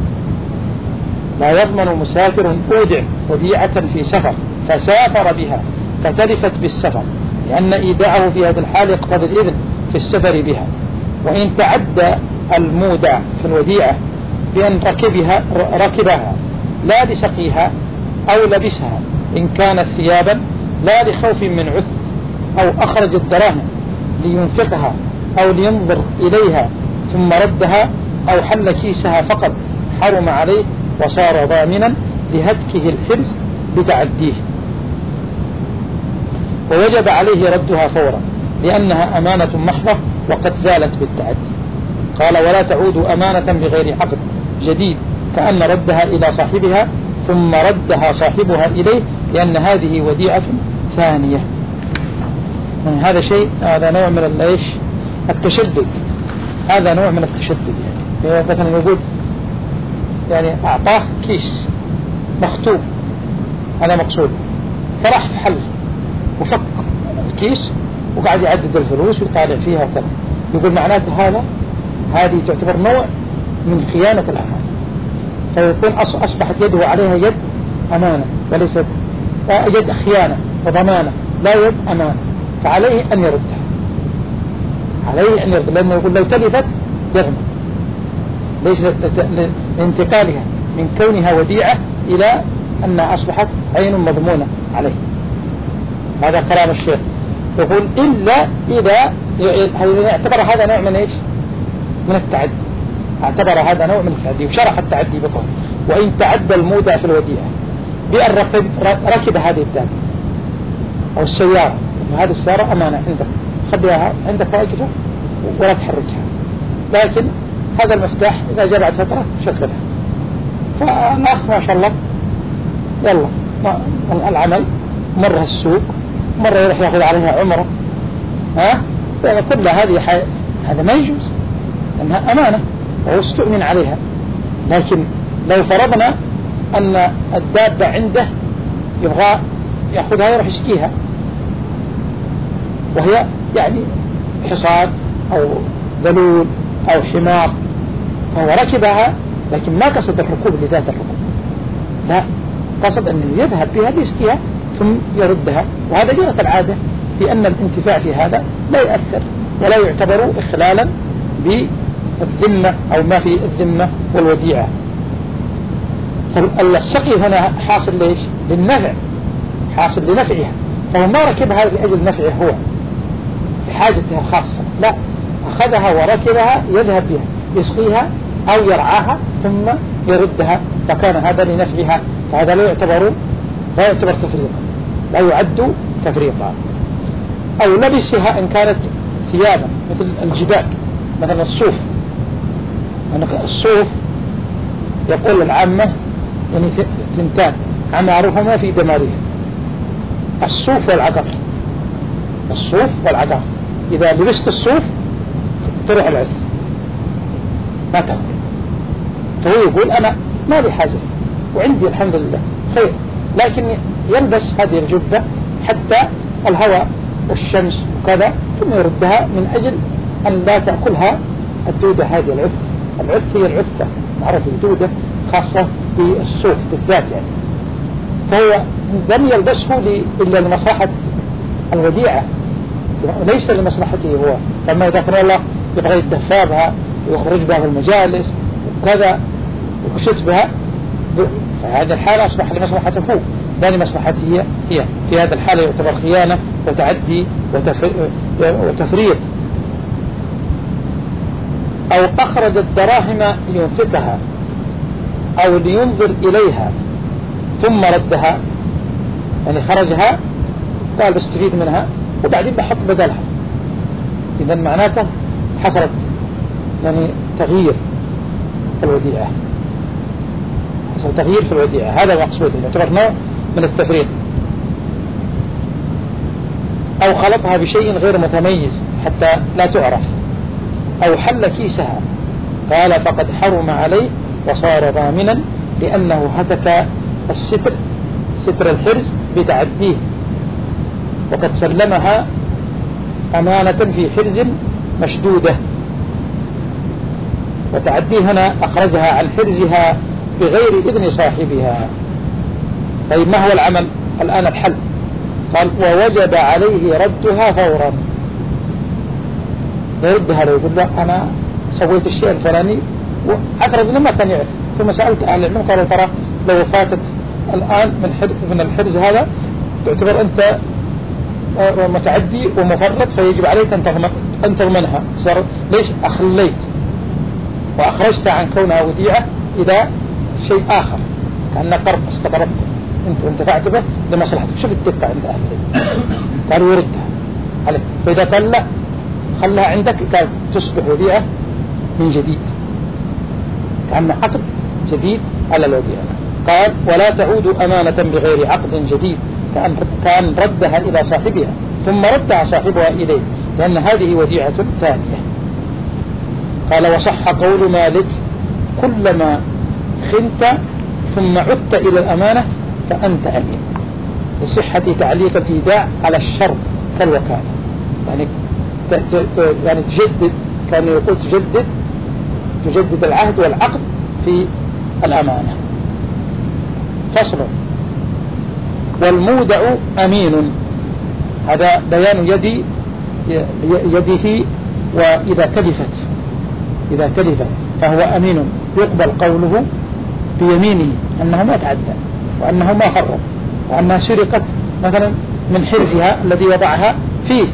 لا يضمن مسافر أودع وديعة في سفر فسافر بها فتلفت بالسفر، لأن إيداعه في هذه الحال يقتضي الإذن في السفر بها. وإن تعدى المودع في الوديعة بأن ركبها, ركبها لا لسقيها أو لبسها إن كانت ثيابا لا لخوف من عث، أو أخرج الدراهم لينفقها أو لينظر إليها ثم ردها، أو حل كيسها فقط حرم عليه وصار ضامنا لهتكه الحرز بتعديه، ووجب عليه ردها فورا لأنها أمانة محضة وقد زالت بالتعدي. قال ولا تعود أمانة بغير عقد جديد كأن ردها إلى صاحبها ثم ردها صاحبها إليه، لأن هذه وديعة ثانية. يعني هذا شيء، هذا نوع من الايش التشدد، هذا نوع من التشدد. يعني مثلا يقول يعني أعطاه كيس مختوم، هذا مقصود، فراح في حل وفك الكيس وقاعد يعدد الفلوس ويطالع فيها وكذا، يقول معناته هذا هذه تعتبر نوع من خيانة الأمانة، فيكون أصبحت يده عليها يد أمانة وليست يد خيانة وضمانة، لا يد أمانة، فعليه أن يردها، عليه أن يرد، لأنه يقول لو تلفت يغنى، ليس لانتقالها من كونها وديعة إلى أنها أصبحت عين مضمونة عليه. هذا كلام الشيخ، يقول إلا إذا اعتبر هذا نوع من إيش من التعدي، اعتبر هذا نوع من التعدي وشرح التعدي بقول وإن تعدى المودع في الوديعة بأن ركب, ركب هذه الدابة أو السيارة، هذه السيارة أمانة عندك، خليها عندك واجهة ولا تحركها، لكن هذا المفتاح إذا جاء بعد فترة شغلها. فالأخ ما شاء الله يلا العمل مرة السوق، مرة يروح يأخذ عليها عمره، ها كل هذه حي... هذا ما يجوز لأنها أمانة وهو استؤمن عليها. لكن لو فرضنا أن الدابة عنده يبغى يأخذها يروح يسقيها، وهي يعني حصان أو ذلول أو حمار، فهو ركبها لكن ما قصد الركوب لذات الركوب، لا قصد أن يذهب بها ليسقيها ثم يردها. وهذا جرت العادة في أن الانتفاع في هذا لا يؤثر ولا يعتبر إخلالا بالذمة أو ما في الذمة والوديعة. فالسقي هنا حاصل ليش؟ للنفع، حاصل لنفعها، فهو ما ركبها لأجل نفعه هو لحاجتها الخاصة، لا أخذها وركبها يذهب بها يسقيها أو يرعاها ثم يردها، فكان هذا لنفعها، فهذا لا يعتبر لا يعتبر تفريطا، لا يعد تفريطا. أو لبسها إن كانت ثيابا مثل الجبال، مثل الصوف. الصوف يقول العامة يعني ثنتان عمارهما في دمارها، الصوف والعقر. الصوف والعقر إذا لبست الصوف تروح العث ما تأكل، فهو يقول أنا ما لي حاجة وعندي الحمد لله خير، لكن يلبس هذه الجبة حتى الهواء والشمس وكذا ثم يردها من أجل أن لا تأكلها الدودة هذه العث. العث هي العثة معروف الدودة خاصة بالصوف بالذات يعني، فهو لم يلبسه إلا لمصلحة الوديعة ليس لمصلحته هو. فما إذا كان الله يبغى يدفع بها ويخرج بها في المجالس وكذا ويشت بها، فهذه الحالة أصبح لمصلحته هو لا لمصلحته هي. في هذا الحالة يعتبر خيانة وتعدي وتفريط. أو أخرج الدراهم لينفقها أو لينظر إليها ثم ردها، يعني خرجها قال بستفيد منها وبعدين بحط بدلها، إذن معناته حصلت يعني تغيير في الوديعة، حصل تغيير في الوديعة، هذا مقصود يعتبر نوع من التفريط. أو خلطها بشيء غير متميز حتى لا تعرف، أو حل كيسها قال فقد حرم عليه وصار ضامنا لأنه هتك الستر ستر الحرز بتعديه، وقد سلمها أمانة في حرز مشدودة. وتعديه هنا أخرجها عن حرزها بغير إذن صاحبها. طيب ما هو العمل الآن؟ الحل. قال ووجب عليه ردها فورا، يردها لو يقول له أنا سويت الشيء الفلاني وأقرب لما كان يعرف، ثم سألت أهل العلم قالوا ترى لو فاتت الآن من من الحرز هذا تعتبر أنت متعدي ومفرط، فيجب عليك أن تضمنها. صار ليش أخليت وأخرجت عن كونها وديعة إذا شيء آخر كأنك قرب استقربت أنت وانتفعت به لمصلحتك. شوف الدقة عند أهل العلم، قالوا يردها عليك، فإذا قال لا خلها عندك قال تصبح وديعة من جديد كأن عقد جديد على الوديعة. قال ولا تعود أمانة بغير عقد جديد كأن كان ردها إلى صاحبها ثم ردها صاحبها إليه، لأن هذه وديعة ثانية. قال وصح قول مالك كلما خنت ثم عدت إلى الأمانة فأنت أمين، لصحة تعليق الإيداع على الشرط كالوكالة، يعني يعني تجدد، كان يقول تجدد تجدد العهد والعقد في الأمانة. فصل. والمودع أمين، هذا بيان يدي يده، وإذا تلفت إذا تلفت فهو أمين يقبل قوله بيمينه أنه ما تعدى وأنه ما خرب وأنها سرقت مثلا من حرزها الذي وضعها فيه،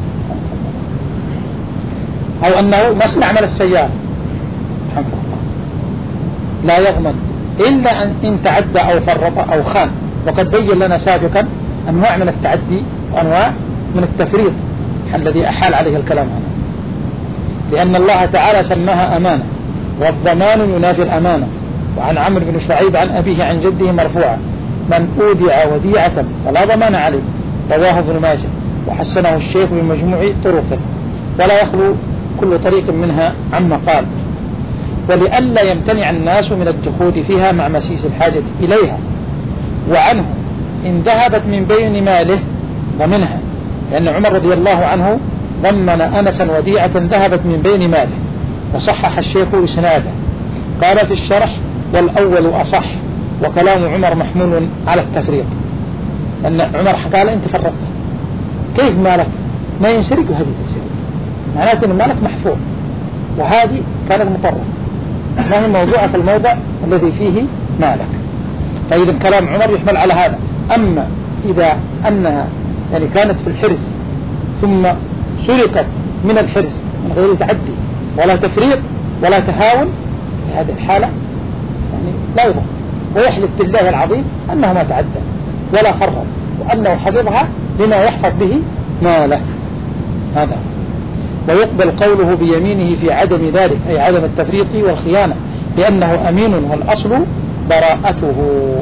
أو أنه ما استعمل السيارة الحمد لله لا يضمن إلا أن تعدى أو فرط أو خان. وقد بين لنا سابقا أنواع من التعدي وأنواع من التفريط الذي أحال عليه الكلام هنا، لأن الله تعالى سماها أمانة، والضمان ينافي الأمانة. وعن عمرو بن شعيب عن أبيه عن جده مرفوعا من أودع وديعة فلا ضمان عليه، رواه ابن ماجه وحسنه الشيخ بمجموع طرقه، ولا يخلو كل طريق منها عما قال. ولئلا يمتنع الناس من الدخول فيها مع مسيس الحاجة إليها، وعنه إن ذهبت من بين ماله ضمنها، لأن عمر رضي الله عنه ضمن أنسا وديعة ذهبت من بين ماله، وصحح الشيخ إسناده. قال في الشرح: والأول أصح، وكلام عمر محمول على التفريق، أن عمر قال أنت فرقت، كيف مالك ما ينسرق وهذه تنسرق، معناته أن مالك محفوظ، وهذه كانت مطرة، ما هي موضوعة في الموضع الذي فيه مالك. فإذا كلام عمر يحمل على هذا. أما إذا أنها يعني كانت في الحرز ثم سرقت من الحرز من غير تعدي ولا تفريط ولا تهاون، في هذه الحالة يعني لا يضر، ويحلف بالله العظيم أنه ما تعدى ولا فرط، وأنه حفظها لما يحفظ به ماله. هذا. ويقبل قوله بيمينه في عدم ذلك، أي عدم التفريط والخيانة، لأنه أمين والأصل براءته.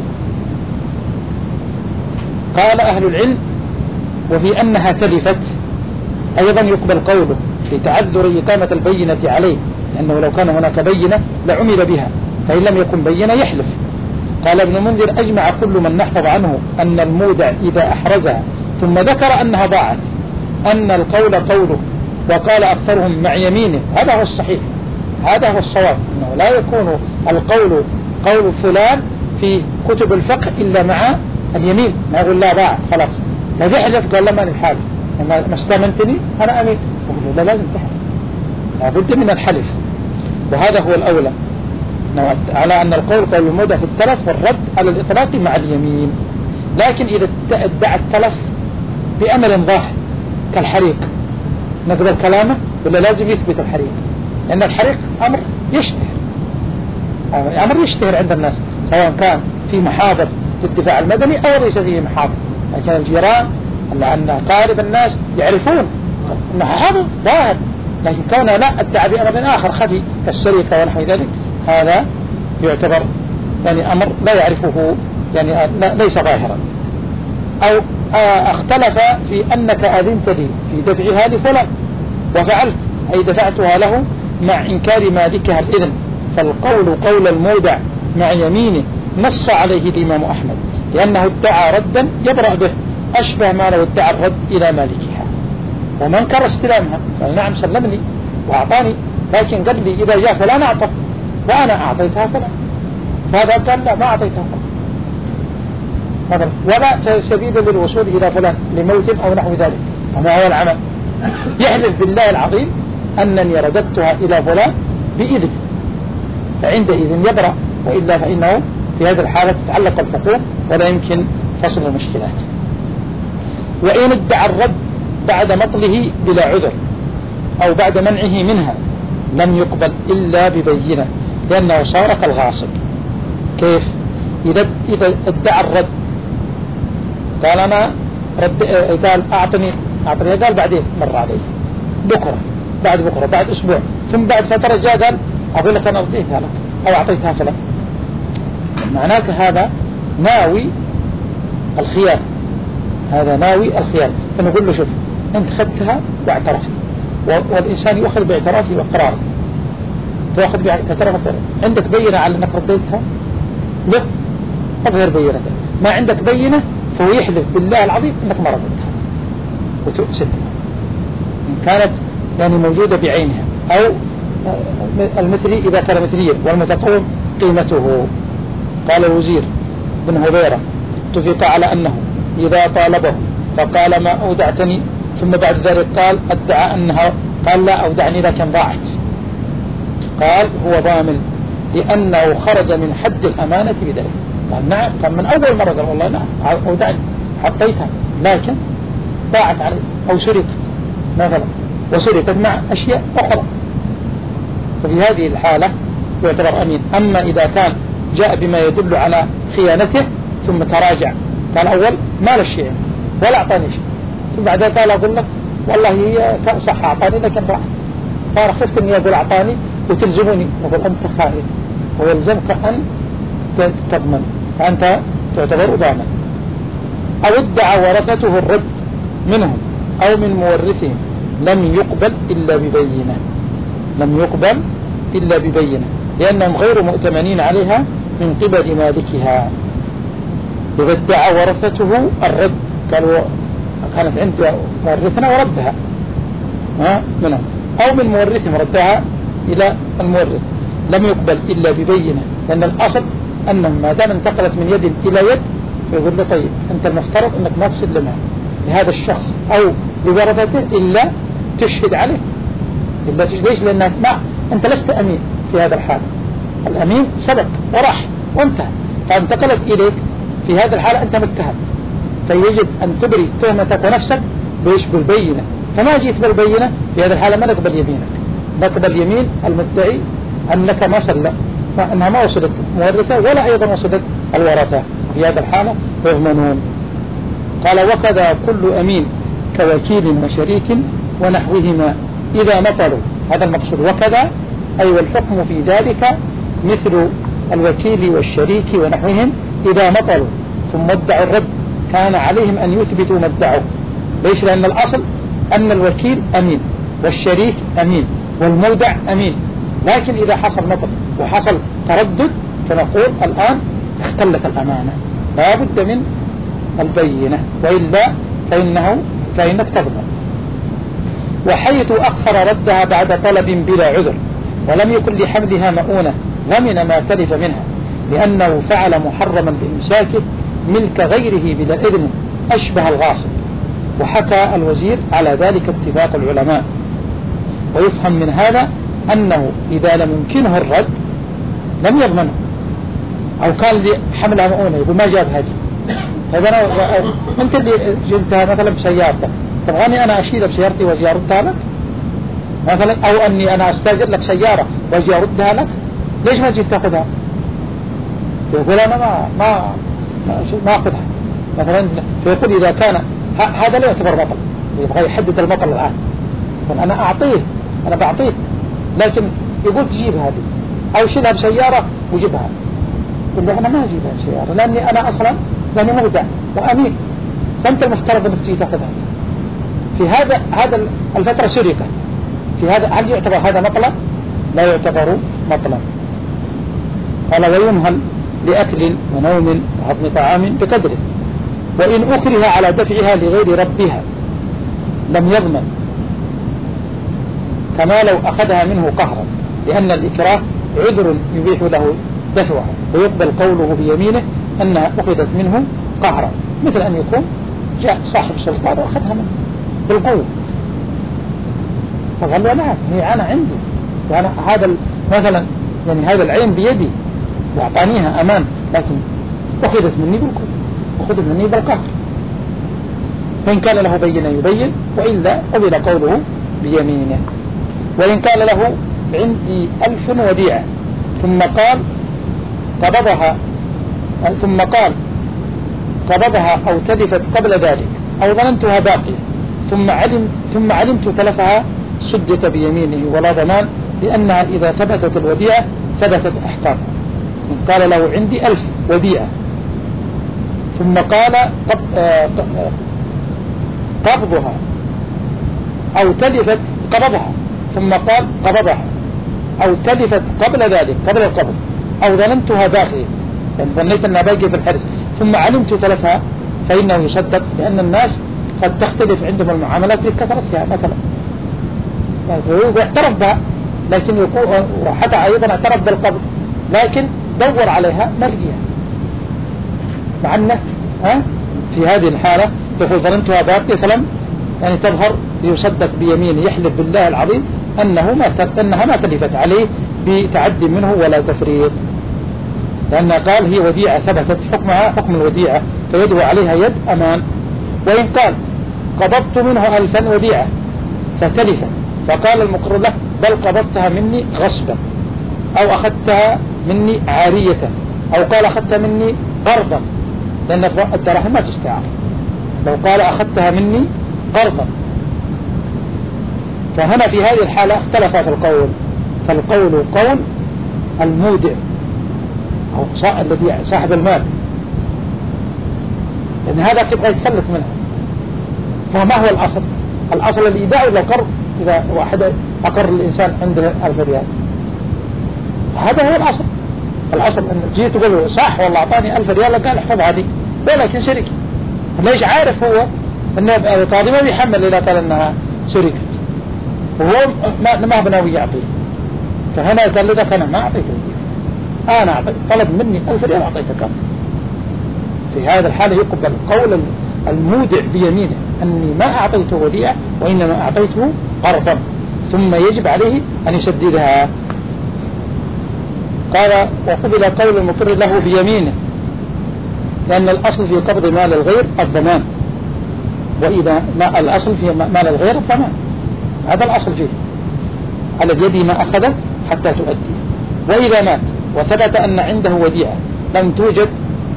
قال أهل العلم: وفي أنها تلفت أيضا يقبل قوله في تعذر إقامة البينة عليه، لأنه لو كان هناك بينة لعمل بها، فإن لم يكن بينة يحلف. قال ابن منذر: أجمع كل من نحفظ عنه أن المودع إذا أحرزها ثم ذكر أنها ضاعت أن القول قوله، وقال أكثرهم مع يمينه. هذا هو الصحيح، هذا هو الصواب، أنه لا يكون القول قول فلان في كتب الفقه إلا مع اليمين، ما يقول لا ضاعت خلاص، لا يحلف قال لما الحالف ما استمنتني أنا أمين، لا لازم تحلف، لابد من الحلف. وهذا هو الأولى على أن القول قول المودع في التلف، والرد على الإطلاق مع اليمين. لكن إذا ادعى التلف بأمر ظاهر كالحريق نقبل كلامه ولا لازم يثبت الحريق؟ لأن الحريق أمر يشتهر، أمر يشتهر عند الناس، سواء كان في محاضر في الدفاع المدني أو ليس فيه محاضر، لكن الجيران لأن قارب الناس يعرفون أن هذا ظاهر، لكن كون لا ادعى بأمر آخر خفي كالسرقة ونحو ذلك، هذا يعتبر يعني أمر لا يعرفه، يعني ليس ظاهرا. أو اختلف في أنك أذنت لي في دفعها لفلان وفعلت، أي دفعتها له مع إنكار مالكها الإذن، فالقول قول المودع مع يمينه نص عليه الإمام أحمد، لأنه ادعى ردا يبرأ به، أشبه ما لو ادعى الرد إلى مالكها ومنكر استلامها، قال نعم سلمني وأعطاني، لكن قال لي إذا جاء فلان أعطى وأنا أعطيتها فلان، فهذا قال لا ما أعطيتها فلان، ولا سبيل للوصول إلى فلان لموت أو نحو ذلك، وما هو العمل؟ يحلف بالله العظيم أنني رددتها إلى فلان بإذن، فعندئذ يبرأ، وإلا فإنه في هذه الحالة تتعلق الحقوق ولا يمكن فصل المشكلات. وإن ادعى الرد بعد مطله بلا عذر أو بعد منعه منها لم يقبل إلا ببينة، لأنه صار كالغاصب. كيف؟ إذا إذا ادعى الرد قال أنا رد، قال أعطني أعطني قال بعدين مر عليه بكرة بعد بكرة بعد أسبوع، ثم بعد فترة جاء قال أقول لك أنا أعطيتها لك أو أعطيتها فلان، معناك هذا ناوي الخيانة، هذا ناوي الخيانة. فنقول له شوف أنت خدتها واعترفت، والإنسان يأخذ باعترافه وقراره، تأخذ باعترافه، عندك بينة على أنك رديتها؟ لا، أظهر بينة. ما عندك بينة فهو يحلف بالله العظيم أنك ما رديتها وتؤسدها إن كانت يعني موجودة بعينها، أو المثلي إذا كان مثليا، والمتقوم قيمته. قال الوزير بن هبيرة: اتفق على أنه إذا طالبه فقال ما أودعتني، ثم بعد ذلك قال ادعى أنها قال لا أودعني لكن ضاعت، قال هو ضامن لأنه خرج من حد الأمانة بذلك. قال نعم، كان من أول مرة قال والله نعم أودعني حطيتها لكن ضاعت علي أو سرقت مثلا، وسرقت مع أشياء أخرى، ففي هذه الحالة يعتبر أمين. أما إذا كان جاء بما يدل على خيانته ثم تراجع قال أول ما للشيء ولا أعطاني شيء، ثم بعدها قال أقول لك والله هي صح أعطاني لكن ضاعت، صار خفت أني أقول أعطاني وتلزمني، نقول أنت خائن ويلزمك أن تضمن، فأنت تعتبر ضامن. أو ادعى ورثته الرد منهم أو من مورثهم لم يقبل إلا ببينة، لم يقبل إلا ببينة، لأنهم غير مؤتمنين عليها من قبل مالكها. إذا ادعى ورثته الرد، قالوا كانت عند مورثنا وردها منهم، أو من مورثهم ردها إلى المورث، لم يقبل إلا ببينة، لأن الأصل أنهم ما دام انتقلت من يد إلى يد فيقول له طيب أنت المفترض أنك ما تسلمها لهذا الشخص أو لورثته إلا تشهد عليه، إلا تشهد. ليش؟ لأنك ما أنت لست أمين في هذا الحال، الأمين سبق وراح وانتهى، فانتقلت إليك في هذا الحال أنت متهم، فيجب أن تبري تهمتك ونفسك بإيش؟ بالبينة. فما جيت بالبينة في هذا الحال ما نقبل يمينك، نقبل يمين المدعي أنك ما سلم، أنها ما وصلت مورثة ولا أيضا وصلت الورثة، في هذا الحالة يضمنون. قال وكذا كل أمين كوكيل وشريك ونحوهما إذا نطلوا، هذا المقصود. وكذا أي والحكم في ذلك مثل الوكيل والشريك ونحوهم إذا نطلوا ثم ادعوا الرد كان عليهم أن يثبتوا ما ادعوا. ليش؟ لأن الأصل أن الوكيل أمين والشريك أمين والمودع أمين، لكن إذا حصل نطل وحصل تردد فنقول الآن اختلت الأمانة، لا بد من البينة، وإلا فإنه فإنك تضمن. وحيث أخر ردها بعد طلب بلا عذر ولم يكن لحملها مؤونة ضمن ما تلف منها، لأنه فعل محرما بإمساكه ملك غيره بلا إذن أشبه الغاصب. وحكى الوزير على ذلك اتفاق العلماء. ويفهم من هذا أنه إذا لم يمكنه الرد لم يضمنه، أو كان لي حملها مؤونة يقول ما جاب هذه، طيب أنا أنت اللي جبتها مثلا بسيارتك، تبغاني أنا أشيلها بسيارتي وأجي أردها لك مثلا، أو أني أنا أستاجر لك سيارة وأجي أردها لك، ليش ما جيت تأخذها؟ يقول أنا ما ما ما أخذها مثلا. فيقول إذا كان هذا لا يعتبر بطل، يبغى يحدد البطل الآن، أنا أعطيه أنا بعطيه، لكن يقول تجيب هذه أو شيلها بسيارة وجيبها، يقول له أنا ما أجيبها بسيارة لأني أنا أصلا لأني مودع وأمين، فأنت المفترض أنك تجي تأخذها. في هذا هذا الفترة سرقة، في هذا هل يعتبر هذا مطلب؟ لا يعتبر مطلب. قال ويمهل لأكل ونوم وهضم طعام بقدره، وإن أكره على دفعها لغير ربها لم يضمن، كما لو أخذها منه قهرا، لأن الإكراه عذر يبيح له دفعها، ويقبل قوله بيمينه أنها أخذت منه قهرا، مثل أن يكون جاء صاحب سلطان وأخذها منه بالقوة، فقال له نعم هي أنا عندي، يعني هذا مثلا يعني هذا العين بيدي وأعطانيها أمان، لكن أخذت مني بالقوة، أخذت مني بالقهر. فإن كان له بينة يبين، وإلا قبل قوله بيمينه. وإن كان له عندي ألف وديعة ثم قال قبضها ثم قال قبضها أو تلفت قبل ذلك أو ظننتها باقية ثم علم ثم علمت تلفها سدت بيمينه ولا ضمان، لأنها إذا ثبتت الوديعة ثبتت أحكامها. قال له عندي ألف وديعة ثم قال قبضها أو تلفت قبضها ثم قال قبضها أو تلفت قبل ذلك قبل القبض أو ظننتها باقية، يعني ظنيت أنها باقية في الحرز ثم علمت تلفها، فإنه يصدق، لأن الناس قد تختلف عندهم المعاملات في كثرتها مثلا، واعترف بها لكن يقول حتى أيضا اعترف بالقبض لكن دور عليها مرئية، مع أنه ها في هذه الحالة يقول ظننتها باقية فلم يعني تظهر، يصدق بيمين يحلف بالله العظيم أنه ما أنها ما تلفت عليه بتعدي منه ولا تفريط، لأن قال هي وديعة ثبتت حكمها حكم الوديعة فيدعو عليها يد أمان. وإن قال قبضت منه ألفا وديعة فتلف فقال المقر له بل قبضتها مني غصبا أو أخذتها مني عارية أو قال أخذتها مني قرضا، لأن الدراهم ما تستعار، لو قال أخذتها مني قرضا. فهنا في هذه الحالة اختلف في القول، فالقول قول المودع أو الذي صاحب المال لأن هذا يبغى يتفلت منها. فما هو الأصل؟ الأصل الإيداع ولا القرض؟ إذا واحد أقر الإنسان عنده ألف ريال هذا هو الأصل. الأصل أن جيت تقول له صح والله أعطاني ألف ريال قال احفظها دي، ولكن شركة. ليش؟ عارف هو أن القاضي ما بيحمل إذا قال أنها شركة وهو ما ما بناوي يعطيه. فهنا قال له ذاك أنا ما أعطيته، أنا أعطيت طلب مني ألف ريال أعطيتك. في هذا الحالة يقبل قول المودع بيمينه أني ما أعطيته وديعة وإنما أعطيته قرضا، ثم يجب عليه أن يسددها. قال وقبل قول المقر له بيمينه، لأن الأصل في قبض مال الغير الضمان، وإذا ما الأصل في مال الغير الضمان، هذا الأصل فيه على اليد ما أخذت حتى تؤدي. وإذا مات وثبت أن عنده وديعة لم توجد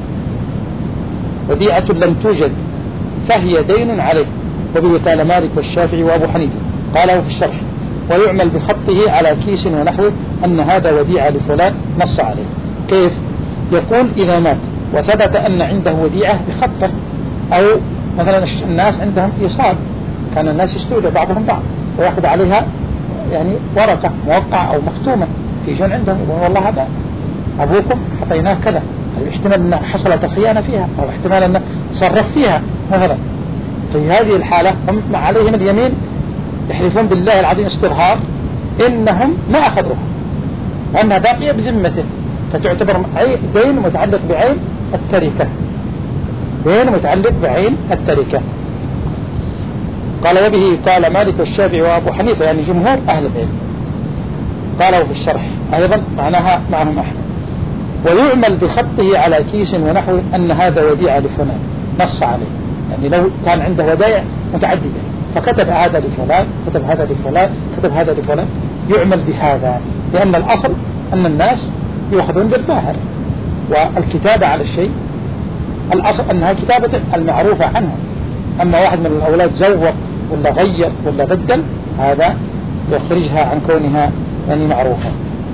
وديعة لم توجد فهي دين عليه، وبه قال مالك والشافعي وأبو حنيفة. قاله في الشرح ويعمل بخطه على كيس ونحوه أن هذا وديعة لفلان نص عليه. كيف؟ يقول إذا مات وثبت أن عنده وديعة بخطه، أو مثلا الناس عندهم إيصال، كان الناس يستودع بعضهم بعض ويأخذ عليها يعني ورقة موقعة أو مختومة في شون عندهم، يقول والله هذا أبوكم حطيناه كذا، احتمال أن حصلت الخيانة فيها أو احتمال أن تصرف فيها مثلا. في هذه الحالة هم عليهم اليمين، يحلفون بالله العظيم استظهار إنهم ما أخذوها وأنها باقية بذمته، فتعتبر دين متعلق بعين التركة، دين متعلق بعين التركة. قال وبه قال مالك والشافعي وأبو حنيفة، يعني جمهور أهل العلم. قالوا في الشرح أيضا معناها معهم أحمد. ويعمل بخطه على كيس ونحو أن هذا وديعة لفلان نص عليه، يعني لو كان عنده ودائع متعددة فكتب هذا لفلان كتب هذا لفلان كتب هذا لفلان، يعمل بهذا، لأن الأصل أن الناس يأخذون بالظاهر، والكتابة على الشيء الأصل أنها كتابة المعروفة عنها. أما واحد من الأولاد زوق ولا غير ولا بدل، هذا يخرجها عن كونها يعني معروفة.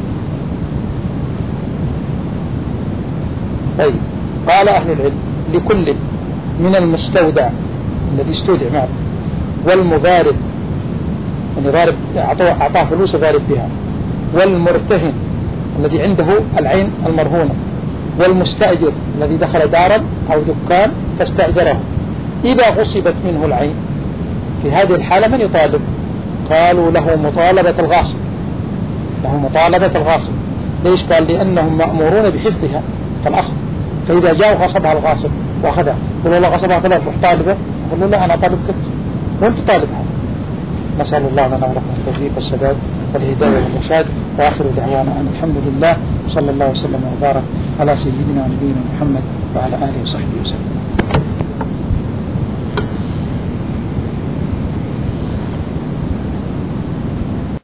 طيب قال أهل العلم لكل من المستودع الذي استودع معه والمضارب، يعني ضارب أعطاه فلوس ضارب بها، والمرتهن الذي عنده العين المرهونة، والمستأجر الذي دخل دارا أو دكان فاستأجره، إذا غصبت منه العين في هذه الحالة من يطالب؟ قالوا له مطالبة الغاصب، له مطالبة الغاصب. ليش؟ قال لأنهم مأمورون بحفظها كالأصل، فإذا جاء غصبها الغاصب وأخذها قل والله غصبها فلان روح طالبه، قل له أنا طالبك وأنت طالبها. نسأل الله لنا ولكم التوفيق والسداد والهداية والرشاد، وآخر دعوانا أن الحمد لله، صلى الله وسلم وبارك على سيدنا ونبينا محمد وعلى آله وصحبه وسلم.